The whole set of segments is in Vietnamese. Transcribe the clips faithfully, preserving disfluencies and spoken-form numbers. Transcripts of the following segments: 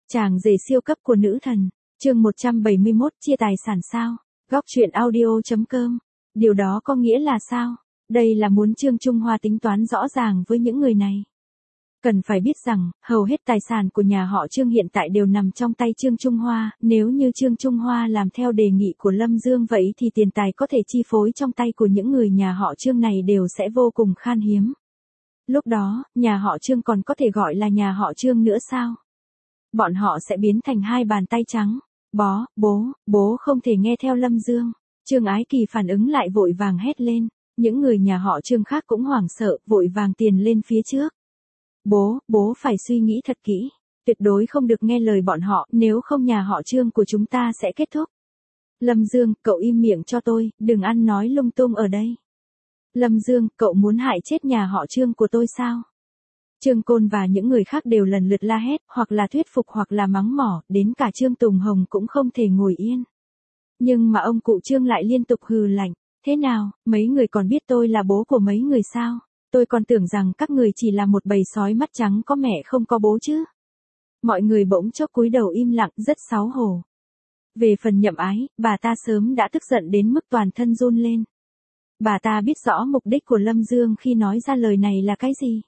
Chàng rể siêu cấp của nữ thần, chương một trăm bảy mươi mốt chia tài sản sao? Góc truyện audio chấm com. Điều đó có nghĩa là sao? Đây là muốn Trương Trung Hoa tính toán rõ ràng với những người này. Cần phải biết rằng, hầu hết tài sản của nhà họ Trương hiện tại đều nằm trong tay Trương Trung Hoa, nếu như Trương Trung Hoa làm theo đề nghị của Lâm Dương vậy thì tiền tài có thể chi phối trong tay của những người nhà họ Trương này đều sẽ vô cùng khan hiếm. Lúc đó, nhà họ Trương còn có thể gọi là nhà họ Trương nữa sao? Bọn họ sẽ biến thành hai bàn tay trắng. Bó, bố, bố không thể nghe theo Lâm Dương. Trương Ái Kỳ phản ứng lại vội vàng hét lên. Những người nhà họ Trương khác cũng hoảng sợ, vội vàng tiền lên phía trước. Bố, bố phải suy nghĩ thật kỹ. Tuyệt đối không được nghe lời bọn họ, nếu không nhà họ Trương của chúng ta sẽ kết thúc. Lâm Dương, cậu im miệng cho tôi, đừng ăn nói lung tung ở đây. Lâm Dương, cậu muốn hại chết nhà họ Trương của tôi sao? Trương Côn và những người khác đều lần lượt la hét, hoặc là thuyết phục hoặc là mắng mỏ, đến cả Trương Tùng Hồng cũng không thể ngồi yên. Nhưng mà ông cụ Trương lại liên tục hừ lạnh, thế nào, mấy người còn biết tôi là bố của mấy người sao? Tôi còn tưởng rằng các người chỉ là một bầy sói mắt trắng có mẹ không có bố chứ. Mọi người bỗng chốc cúi đầu im lặng, rất xấu hổ. Về phần Nhậm Ái, bà ta sớm đã tức giận đến mức toàn thân run lên. Bà ta biết rõ mục đích của Lâm Dương khi nói ra lời này là cái gì.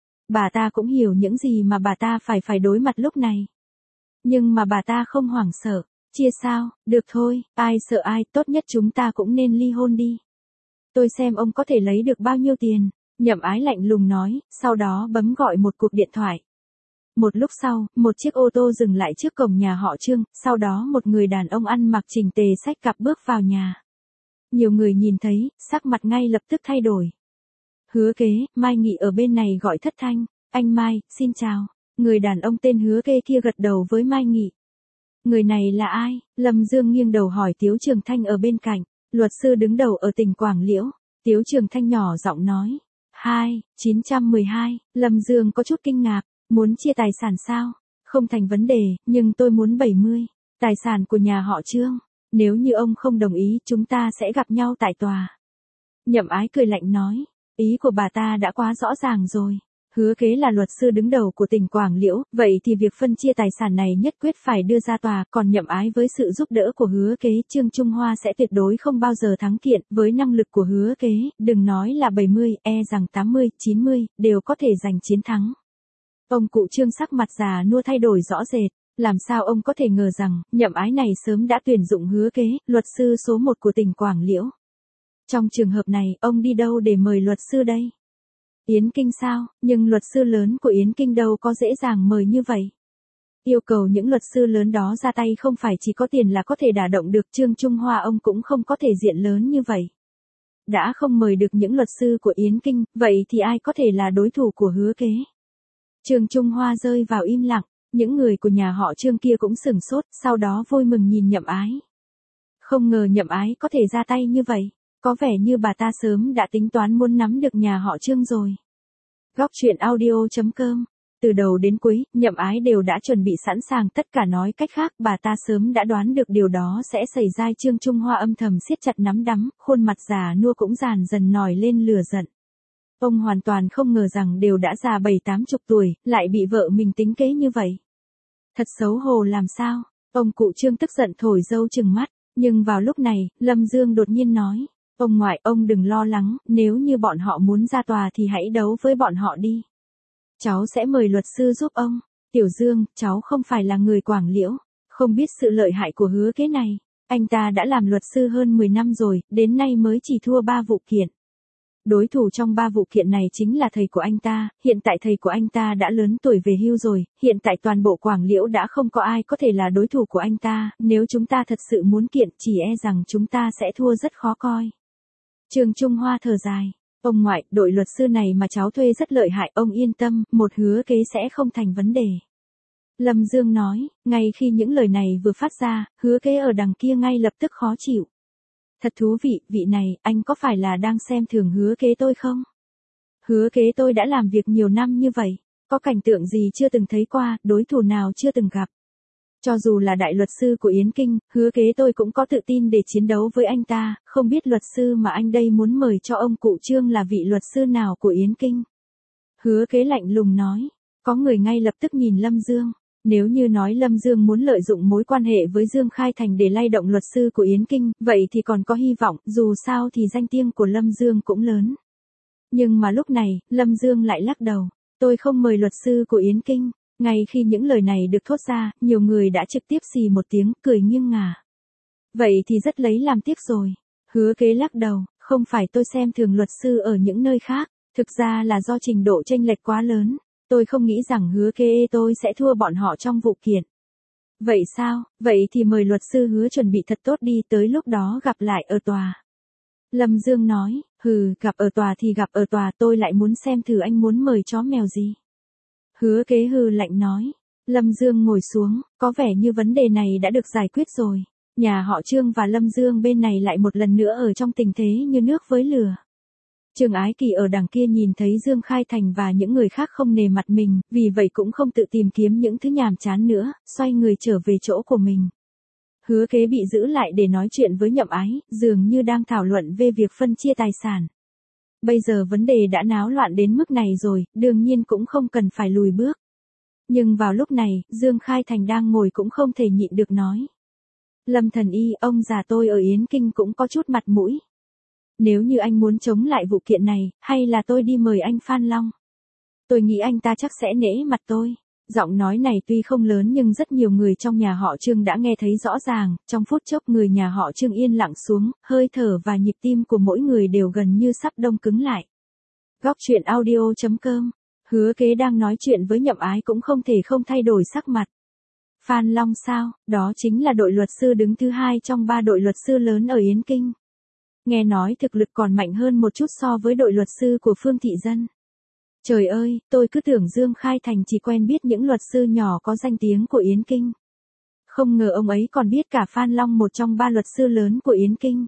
Bà ta cũng hiểu những gì mà bà ta phải phải đối mặt lúc này. Nhưng mà bà ta không hoảng sợ. Chia sao, được thôi, ai sợ ai, tốt nhất chúng ta cũng nên ly hôn đi. Tôi xem ông có thể lấy được bao nhiêu tiền. Nhậm Ái lạnh lùng nói, sau đó bấm gọi một cuộc điện thoại. Một lúc sau, một chiếc ô tô dừng lại trước cổng nhà họ Trương, sau đó một người đàn ông ăn mặc chỉnh tề xách cặp bước vào nhà. Nhiều người nhìn thấy, sắc mặt ngay lập tức thay đổi. Hứa Kế, Mai Nghị ở bên này gọi thất thanh, anh Mai, xin chào. Người đàn ông tên Hứa Kế kia gật đầu với Mai Nghị. Người này là ai? Lâm Dương nghiêng đầu hỏi Tiếu Trường Thanh ở bên cạnh, luật sư đứng đầu ở tỉnh Quảng Liễu. Tiếu Trường Thanh nhỏ giọng nói, hai, chín trăm mười hai, Lâm Dương có chút kinh ngạc, muốn chia tài sản sao? Không thành vấn đề, nhưng tôi muốn bảy mươi, tài sản của nhà họ Trương. Nếu như ông không đồng ý, chúng ta sẽ gặp nhau tại tòa. Nhậm Ái cười lạnh nói, ý của bà ta đã quá rõ ràng rồi. Hứa Kế là luật sư đứng đầu của tỉnh Quảng Liễu, vậy thì việc phân chia tài sản này nhất quyết phải đưa ra tòa, còn Nhậm Ái với sự giúp đỡ của Hứa Kế, Trương Trung Hoa sẽ tuyệt đối không bao giờ thắng kiện, với năng lực của Hứa Kế, đừng nói là bảy mươi, e rằng tám mươi, chín mươi, đều có thể giành chiến thắng. Ông cụ Trương sắc mặt già nua thay đổi rõ rệt, làm sao ông có thể ngờ rằng, Nhậm Ái này sớm đã tuyển dụng Hứa Kế, luật sư số một của tỉnh Quảng Liễu. Trong trường hợp này, ông đi đâu để mời luật sư đây? Yến Kinh sao, nhưng luật sư lớn của Yến Kinh đâu có dễ dàng mời như vậy. Yêu cầu những luật sư lớn đó ra tay không phải chỉ có tiền là có thể đả động được, Trương Trung Hoa ông cũng không có thể diện lớn như vậy. Đã không mời được những luật sư của Yến Kinh, vậy thì ai có thể là đối thủ của Hứa Kế? Trương Trung Hoa rơi vào im lặng, những người của nhà họ Trương kia cũng sửng sốt, sau đó vui mừng nhìn Nhậm Ái. Không ngờ Nhậm Ái có thể ra tay như vậy. Có vẻ như bà ta sớm đã tính toán muốn nắm được nhà họ Trương rồi. Góc truyện audio chấm com. Từ đầu đến cuối, Nhậm Ái đều đã chuẩn bị sẵn sàng, tất cả nói cách khác, bà ta sớm đã đoán được điều đó sẽ xảy ra. Trương Trung Hoa âm thầm siết chặt nắm đấm, khuôn mặt già nua cũng dần dần nổi lên lửa giận. Ông hoàn toàn không ngờ rằng đều đã già bảy tám chục tuổi, lại bị vợ mình tính kế như vậy. Thật xấu hổ làm sao? Ông cụ Trương tức giận thổi râu trừng mắt, nhưng vào lúc này, Lâm Dương đột nhiên nói. Ông ngoại, ông đừng lo lắng, nếu như bọn họ muốn ra tòa thì hãy đấu với bọn họ đi. Cháu sẽ mời luật sư giúp ông. Tiểu Dương, cháu không phải là người Quảng Liễu, không biết sự lợi hại của Hứa Kế này. Anh ta đã làm luật sư hơn mười năm rồi, đến nay mới chỉ thua ba vụ kiện. Đối thủ trong ba vụ kiện này chính là thầy của anh ta, hiện tại thầy của anh ta đã lớn tuổi về hưu rồi, hiện tại toàn bộ Quảng Liễu đã không có ai có thể là đối thủ của anh ta, nếu chúng ta thật sự muốn kiện, chỉ e rằng chúng ta sẽ thua rất khó coi. Trương Trung Hoa thở dài, ông ngoại, đội luật sư này mà cháu thuê rất lợi hại, ông yên tâm, một Hứa Kế sẽ không thành vấn đề. Lâm Dương nói, ngay khi những lời này vừa phát ra, Hứa Kế ở đằng kia ngay lập tức khó chịu. Thật thú vị, vị này, anh có phải là đang xem thường Hứa Kế tôi không? Hứa Kế tôi đã làm việc nhiều năm như vậy, có cảnh tượng gì chưa từng thấy qua, đối thủ nào chưa từng gặp. Cho dù là đại luật sư của Yến Kinh, Hứa Kế tôi cũng có tự tin để chiến đấu với anh ta, không biết luật sư mà anh đây muốn mời cho ông cụ Trương là vị luật sư nào của Yến Kinh. Hứa Kế lạnh lùng nói, có người ngay lập tức nhìn Lâm Dương, Nếu như nói Lâm Dương muốn lợi dụng mối quan hệ với Dương Khai Thành để lay động luật sư của Yến Kinh, vậy thì còn có hy vọng, dù sao thì danh tiếng của Lâm Dương cũng lớn. Nhưng mà lúc này, Lâm Dương lại lắc đầu. Tôi không mời luật sư của Yến Kinh. Ngay khi những lời này được thốt ra, nhiều người đã trực tiếp xì một tiếng, cười nghiêng ngả. Vậy thì rất lấy làm tiếc rồi. Hứa Kế lắc đầu, không phải tôi xem thường luật sư ở những nơi khác, thực ra là do trình độ chênh lệch quá lớn. Tôi không nghĩ rằng Hứa Kế tôi sẽ thua bọn họ trong vụ kiện. Vậy sao, vậy thì mời luật sư Hứa chuẩn bị thật tốt đi, tới lúc đó gặp lại ở tòa. Lâm Dương nói, hừ, gặp ở tòa thì gặp ở tòa, tôi lại muốn xem thử anh muốn mời chó mèo gì. Hứa Kế hừ lạnh nói. Lâm Dương ngồi xuống, có vẻ như vấn đề này đã được giải quyết rồi. Nhà họ Trương và Lâm Dương bên này lại một lần nữa ở trong tình thế như nước với lửa. Trương Ái Kỳ ở đằng kia nhìn thấy Dương Khai Thành và những người khác không nề mặt mình, vì vậy cũng không tự tìm kiếm những thứ nhàm chán nữa, xoay người trở về chỗ của mình. Hứa Kế bị giữ lại để nói chuyện với Nhậm Ái, dường như đang thảo luận về việc phân chia tài sản. Bây giờ vấn đề đã náo loạn đến mức này rồi, đương nhiên cũng không cần phải lùi bước. Nhưng vào lúc này, Dương Khai Thành đang ngồi cũng không thể nhịn được nói. Lâm Thần Y, ông già tôi ở Yến Kinh cũng có chút mặt mũi. Nếu như anh muốn chống lại vụ kiện này, hay là tôi đi mời anh Phan Long? Tôi nghĩ anh ta chắc sẽ nể mặt tôi. Giọng nói này tuy không lớn nhưng rất nhiều người trong nhà họ Trương đã nghe thấy rõ ràng, trong phút chốc người nhà họ Trương yên lặng xuống, hơi thở và nhịp tim của mỗi người đều gần như sắp đông cứng lại. Góc truyện audio chấm com. Hứa Kế đang nói chuyện với Nhậm Ái cũng không thể không thay đổi sắc mặt. Phan Long sao, đó chính là đội luật sư đứng thứ hai trong ba đội luật sư lớn ở Yến Kinh. Nghe nói thực lực còn mạnh hơn một chút so với đội luật sư của Phương Thị Dân. Trời ơi, tôi cứ tưởng Dương Khai Thành chỉ quen biết những luật sư nhỏ có danh tiếng của Yến Kinh. Không ngờ ông ấy còn biết cả Phan Long, một trong ba luật sư lớn của Yến Kinh.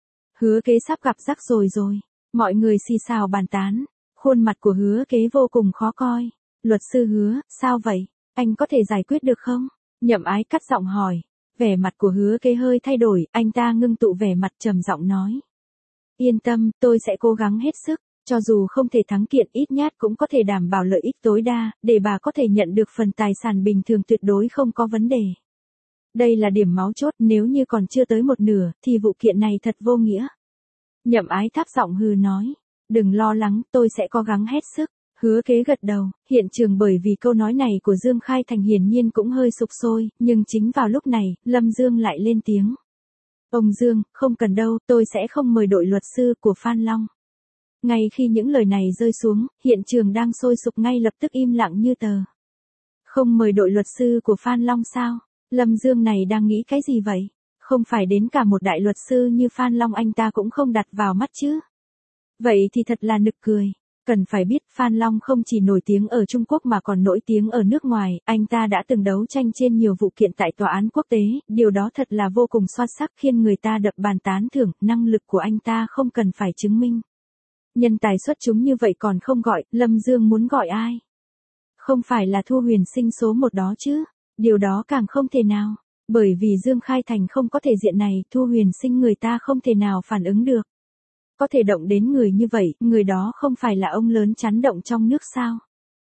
Hứa Kế sắp gặp rắc rồi rồi. Mọi người xì xào bàn tán. Khuôn mặt của Hứa Kế vô cùng khó coi. Luật sư Hứa, sao vậy? Anh có thể giải quyết được không? Nhậm Ái cắt giọng hỏi. Vẻ mặt của Hứa Kế hơi thay đổi, anh ta ngưng tụ vẻ mặt trầm giọng nói. Yên tâm, tôi sẽ cố gắng hết sức. Cho dù không thể thắng kiện, ít nhất cũng có thể đảm bảo lợi ích tối đa, để bà có thể nhận được phần tài sản bình thường tuyệt đối không có vấn đề. Đây là điểm máu chốt, nếu như còn chưa tới một nửa, thì vụ kiện này thật vô nghĩa. Nhậm Ái thấp giọng hừ nói. Đừng lo lắng, tôi sẽ cố gắng hết sức. Hứa Kế gật đầu, hiện trường bởi vì câu nói này của Dương Khai Thành hiển nhiên cũng hơi sục sôi, nhưng chính vào lúc này, Lâm Dương lại lên tiếng. Ông Dương, không cần đâu, tôi sẽ không mời đội luật sư của Phan Long. Ngay khi những lời này rơi xuống, hiện trường đang sôi sục ngay lập tức im lặng như tờ. Không mời đội luật sư của Phan Long sao? Lâm Dương này đang nghĩ cái gì vậy? Không phải đến cả một đại luật sư như Phan Long anh ta cũng không đặt vào mắt chứ? Vậy thì thật là nực cười. Cần phải biết Phan Long không chỉ nổi tiếng ở Trung Quốc mà còn nổi tiếng ở nước ngoài, anh ta đã từng đấu tranh trên nhiều vụ kiện tại tòa án quốc tế, điều đó thật là vô cùng xuất sắc khiến người ta đập bàn tán thưởng, năng lực của anh ta không cần phải chứng minh. Nhân tài xuất chúng như vậy còn không gọi, Lâm Dương muốn gọi ai? Không phải là Thu Huyền Sinh số một đó chứ, điều đó càng không thể nào, bởi vì Dương Khai Thành không có thể diện này, Thu Huyền Sinh người ta không thể nào phản ứng được. Có thể động đến người như vậy, người đó không phải là ông lớn chấn động trong nước sao?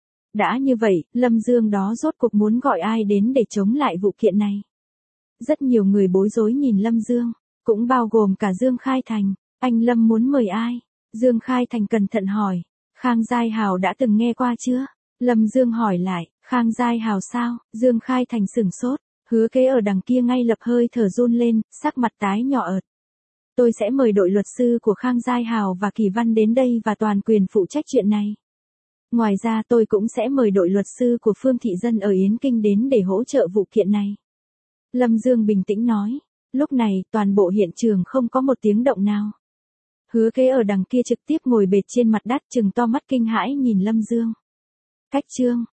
Đã như vậy, Lâm Dương đó rốt cuộc muốn gọi ai đến để chống lại vụ kiện này? Rất nhiều người bối rối nhìn Lâm Dương, cũng bao gồm cả Dương Khai Thành. Anh Lâm muốn mời ai? Dương Khai Thành cẩn thận hỏi. Khang Giai Hào đã từng nghe qua chưa? Lâm Dương hỏi lại. Khang Giai Hào sao? Dương Khai Thành sửng sốt. Hứa Kế ở đằng kia ngay lập hơi thở run lên, sắc mặt tái nhỏ ợt. Tôi sẽ mời đội luật sư của Khang Giai Hào và Kỳ Văn đến đây và toàn quyền phụ trách chuyện này. Ngoài ra tôi cũng sẽ mời đội luật sư của Phương Thị Dân ở Yến Kinh đến để hỗ trợ vụ kiện này. Lâm Dương bình tĩnh nói. Lúc này, toàn bộ hiện trường không có một tiếng động nào. Hứa Kế ở đằng kia trực tiếp ngồi bệt trên mặt đất, trừng to mắt kinh hãi nhìn Lâm Dương. Cách chương